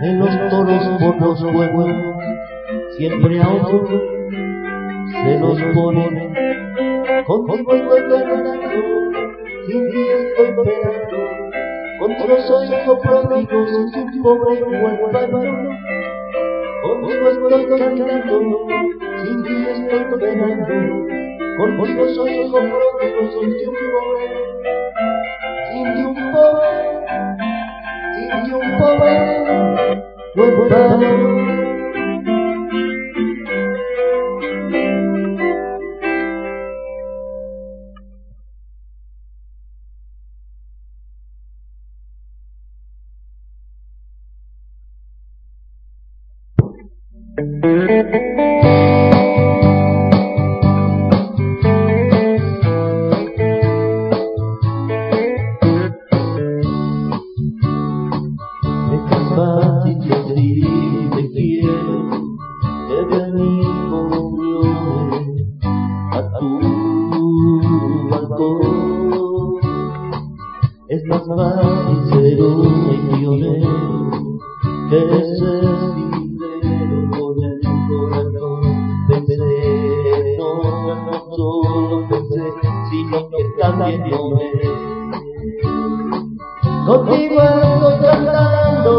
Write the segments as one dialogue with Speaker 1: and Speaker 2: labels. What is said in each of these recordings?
Speaker 1: en los toros por los pueblos, siempre a otros se los ponen. Contigo estoy ganando, sin ti estoy esperando, contigo soy hijo pródigo, sin un pobre huérfano. Contigo estoy cantando, sin ti estoy esperando, contigo soy hijo pródigo, sin ti un pobre, sin ti un pobre, sin ti un pobre huérfano. Es más fácil ser un misionero que ser sincero con el corazón. Pensé, no solo pensé, sino que también yo me. Contigo estoy cantando,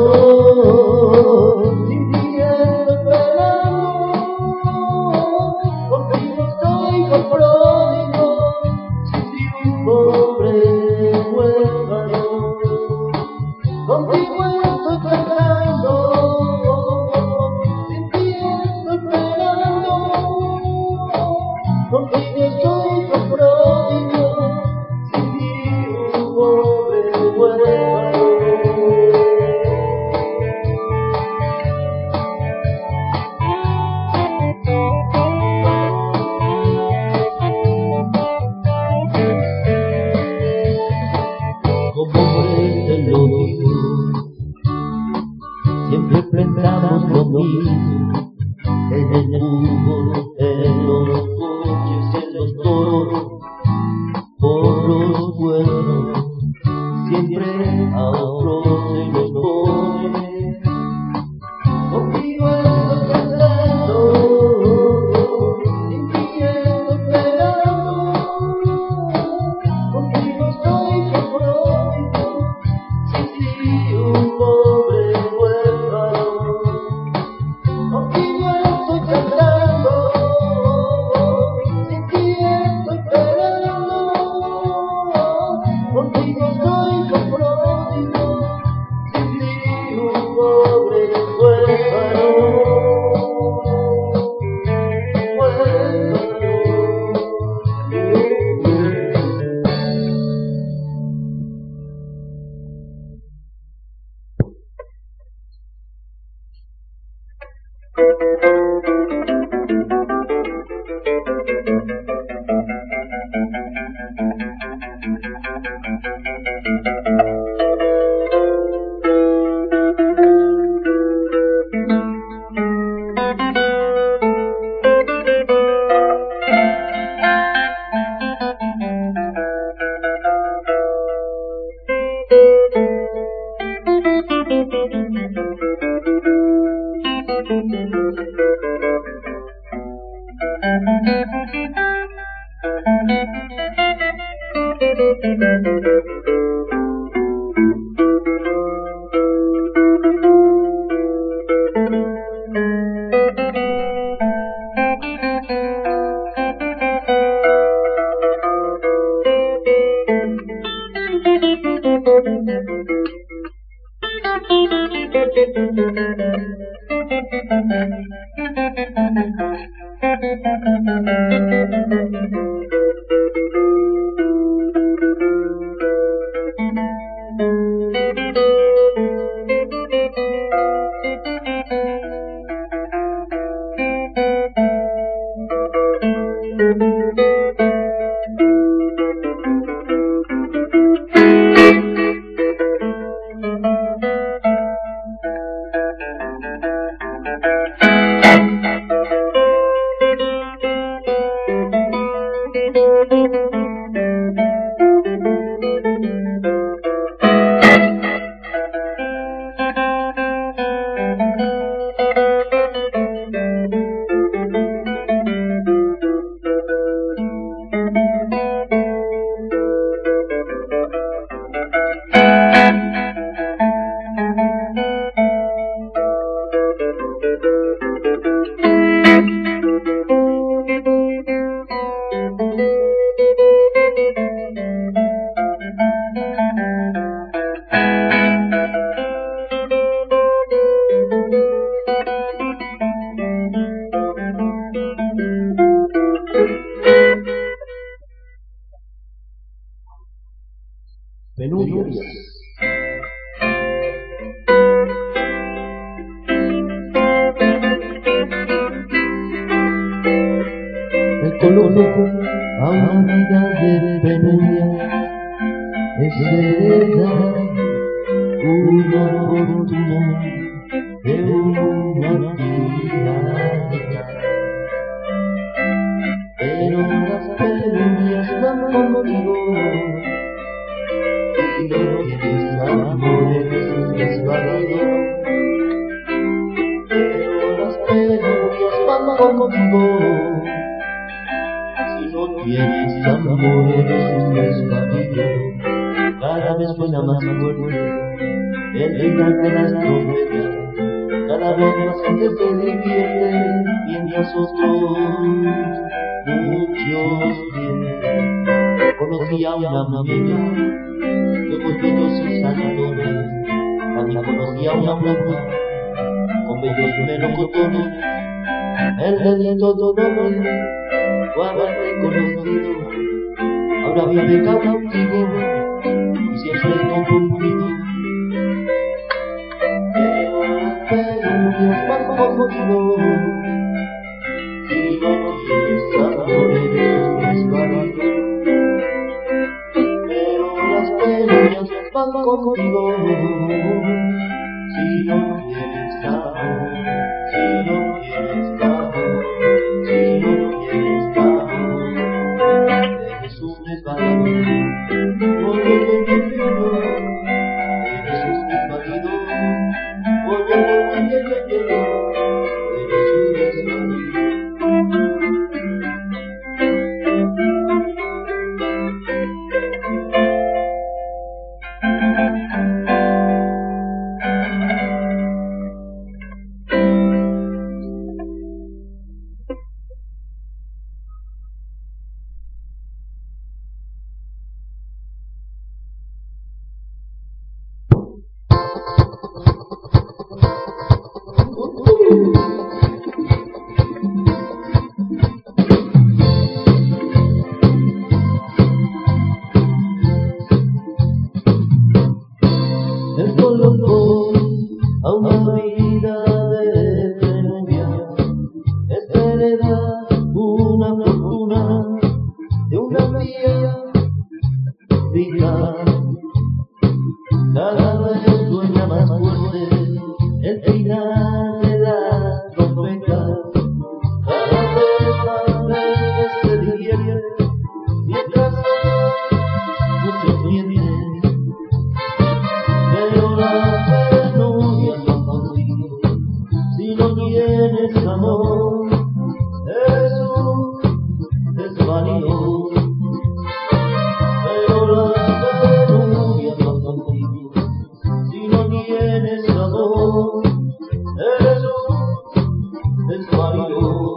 Speaker 1: sin ti estoy esperando, contigo soy hijo pródigo, sin ti un pobre huérfano. Contigo estoy cantando, sin ti estoy esperando, contigo soy hijo pródigo, sin ti un pobre huérfano. Siempre pensamos lo mismo, en el fútbol, en los coches, en los toros, por los cuernos, siempre a otros se los pone. Contigo estoy cantando, sin ti estoy esperando, contigo soy hijo pródigo, sin ti un pobre huérfano. Contigo estoy cantando, sin ti estoy esperando, contigo soy hijo pródigo, sin ti un pobre huérfano. a una vida de penuria, es heredar una fortuna de una tía. Pero las penurias van contigo, y no tienes amores desvalidos. Pero las penurias van contigo, si no tienes amores desvalidos. Cada vez suena más fuerte el final de las trompetas, cada vez más gente se divierte, mientras otros muchos vienen. Conocí a una muñeca de ojos bellos y saltones, también conocí a una bruja con bellos melocotones. El delito de un hombre fue haberme conocido, ahora vive cautivo y siempre confundido. Pero las penurias van contigo, si no tienes amores desvalidos. Pero las penurias van contigo, si no tienes amor, si no tienes amor, si no tienes amor, eres un desvalido. Eres un desvalido, eres un desvalido. El colocó a una vida de penuria, es heredar una fortuna de una tía rica. Cada vez suena más fuerte el final de la trompeta, cada vez más veces se divierte, mientras muchos mienten. Pero las penurias van contigo, si no tienes amor, eres un desvalido. Pero las penurias van contigo, si no tienes amor, eres un desvalido.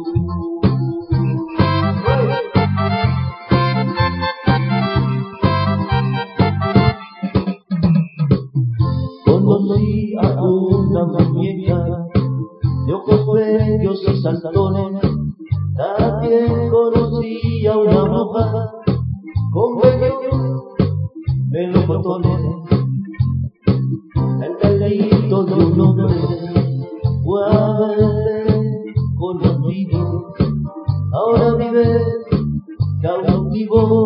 Speaker 1: Conocí a una muñeca de ojos bellos y saltones, también conocí a una bruja con bellos melocotones. El delito de un hombre fue haberle conocido, ahora vive cautivo